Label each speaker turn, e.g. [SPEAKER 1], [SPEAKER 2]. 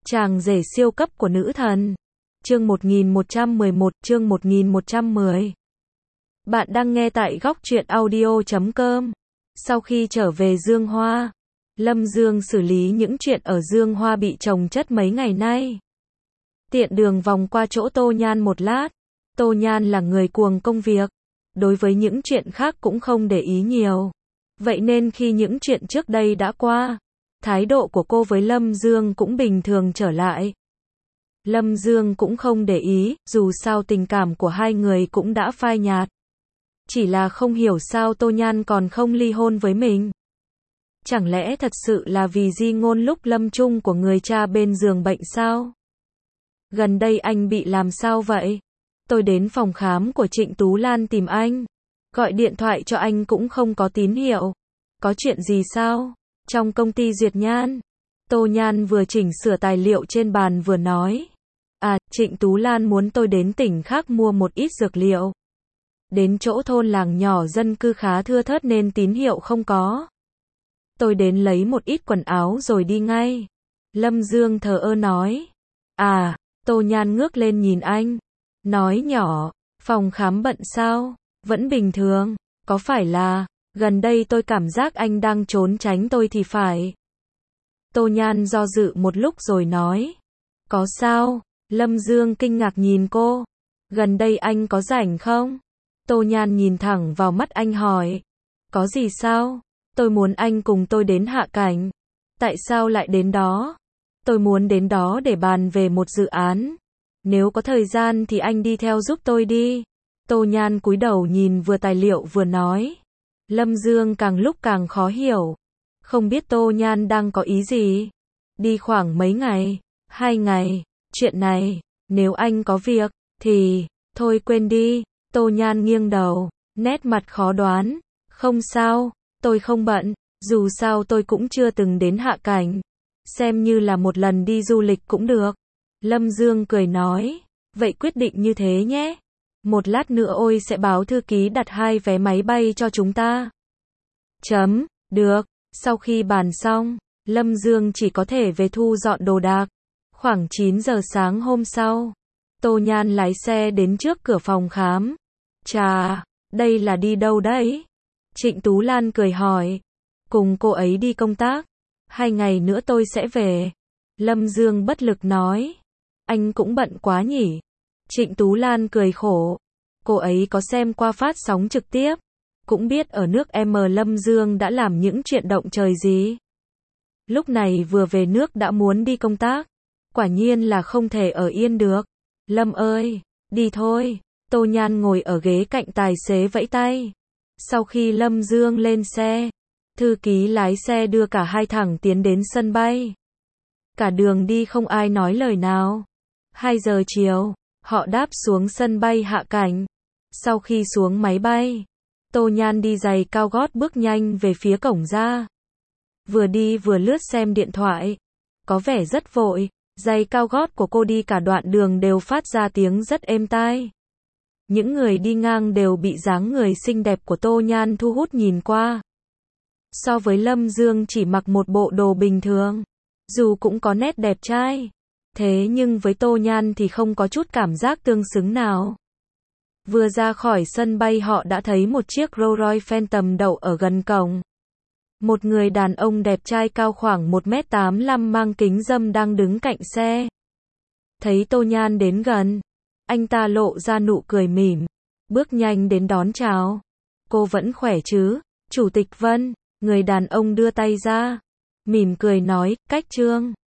[SPEAKER 1] Chàng rể siêu cấp của nữ thần. Chương 1111, chương 1110. Bạn đang nghe tại góc truyện audio.com. Sau khi trở về Dương Hoa, Lâm Dương xử lý những chuyện ở Dương Hoa bị chồng chất mấy ngày nay. Tiện đường vòng qua chỗ Tô Nhan một lát. Tô Nhan là người cuồng công việc, đối với những chuyện khác cũng không để ý nhiều. Vậy nên khi những chuyện trước đây đã qua, thái độ của cô với Lâm Dương cũng bình thường trở lại. Lâm Dương cũng không để ý, dù sao tình cảm của hai người cũng đã phai nhạt. Chỉ là không hiểu sao Tô Nhan còn không ly hôn với mình. Chẳng lẽ thật sự là vì di ngôn lúc lâm chung của người cha bên giường bệnh sao? Gần đây anh bị làm sao vậy? Tôi đến phòng khám của Trịnh Tú Lan tìm anh. Gọi điện thoại cho anh cũng không có tín hiệu. Có chuyện gì sao? Trong công ty Duyệt Nhan, Tô Nhan vừa chỉnh sửa tài liệu trên bàn vừa nói. Trịnh Tú Lan muốn tôi đến tỉnh khác mua một ít dược liệu. Đến chỗ thôn làng nhỏ dân cư khá thưa thớt nên tín hiệu không có. Tôi đến lấy một ít quần áo rồi đi ngay. Lâm Dương thờ ơ nói. Tô Nhan ngước lên nhìn anh. Nói nhỏ, phòng khám bận sao? Vẫn bình thường. Có phải là, gần đây tôi cảm giác anh đang trốn tránh tôi thì phải. Tô Nhan do dự một lúc rồi nói. Có sao? Lâm Dương kinh ngạc nhìn cô. Gần đây anh có rảnh không? Tô Nhan nhìn thẳng vào mắt anh hỏi. Có gì sao? Tôi muốn anh cùng tôi đến Hạ Cảnh. Tại sao lại đến đó? Tôi muốn đến đó để bàn về một dự án. Nếu có thời gian thì anh đi theo giúp tôi đi. Tô Nhan cúi đầu nhìn vừa tài liệu vừa nói. Lâm Dương càng lúc càng khó hiểu. Không biết Tô Nhan đang có ý gì. Đi khoảng mấy ngày? 2 ngày. Chuyện này, nếu anh có việc, thì, thôi quên đi. Tô Nhan nghiêng đầu, nét mặt khó đoán. Không sao, tôi không bận. Dù sao tôi cũng chưa từng đến Hạ Cảnh. Xem như là một lần đi du lịch cũng được. Lâm Dương cười nói. Vậy quyết định như thế nhé. Một lát nữa ôi sẽ báo thư ký đặt 2 vé máy bay cho chúng ta. Được. Sau khi bàn xong, Lâm Dương chỉ có thể về thu dọn đồ đạc. Khoảng 9 giờ sáng hôm sau, Tô Nhan lái xe đến trước cửa phòng khám. Chà, đây là đi đâu đấy? Trịnh Tú Lan cười hỏi. Cùng cô ấy đi công tác. 2 ngày nữa tôi sẽ về. Lâm Dương bất lực nói. Anh cũng bận quá nhỉ? Trịnh Tú Lan cười khổ. Cô ấy có xem qua phát sóng trực tiếp. Cũng biết ở nước Lâm Dương đã làm những chuyện động trời gì. Lúc này vừa về nước đã muốn đi công tác. Quả nhiên là không thể ở yên được. Lâm ơi, đi thôi. Tô Nhan ngồi ở ghế cạnh tài xế vẫy tay. Sau khi Lâm Dương lên xe, thư ký lái xe đưa cả hai thẳng tiến đến sân bay. Cả đường đi không ai nói lời nào. 2 giờ chiều, họ đáp xuống sân bay Hạ Cảnh. Sau khi xuống máy bay, Tô Nhan đi giày cao gót bước nhanh về phía cổng ra. Vừa đi vừa lướt xem điện thoại. Có vẻ rất vội. Giày cao gót của cô đi cả đoạn đường đều phát ra tiếng rất êm tai. Những người đi ngang đều bị dáng người xinh đẹp của Tô Nhan thu hút nhìn qua. So với Lâm Dương chỉ mặc một bộ đồ bình thường, dù cũng có nét đẹp trai, thế nhưng với Tô Nhan thì không có chút cảm giác tương xứng nào. Vừa ra khỏi sân bay họ đã thấy một chiếc Rolls Royce Phantom đậu ở gần cổng. Một người đàn ông đẹp trai cao khoảng 1m85 mang kính râm đang đứng cạnh xe. Thấy Tô Nhan đến gần, anh ta lộ ra nụ cười mỉm, bước nhanh đến đón chào. Cô vẫn khỏe chứ? Chủ tịch Vân, người đàn ông đưa tay ra, mỉm cười nói, cách Trương.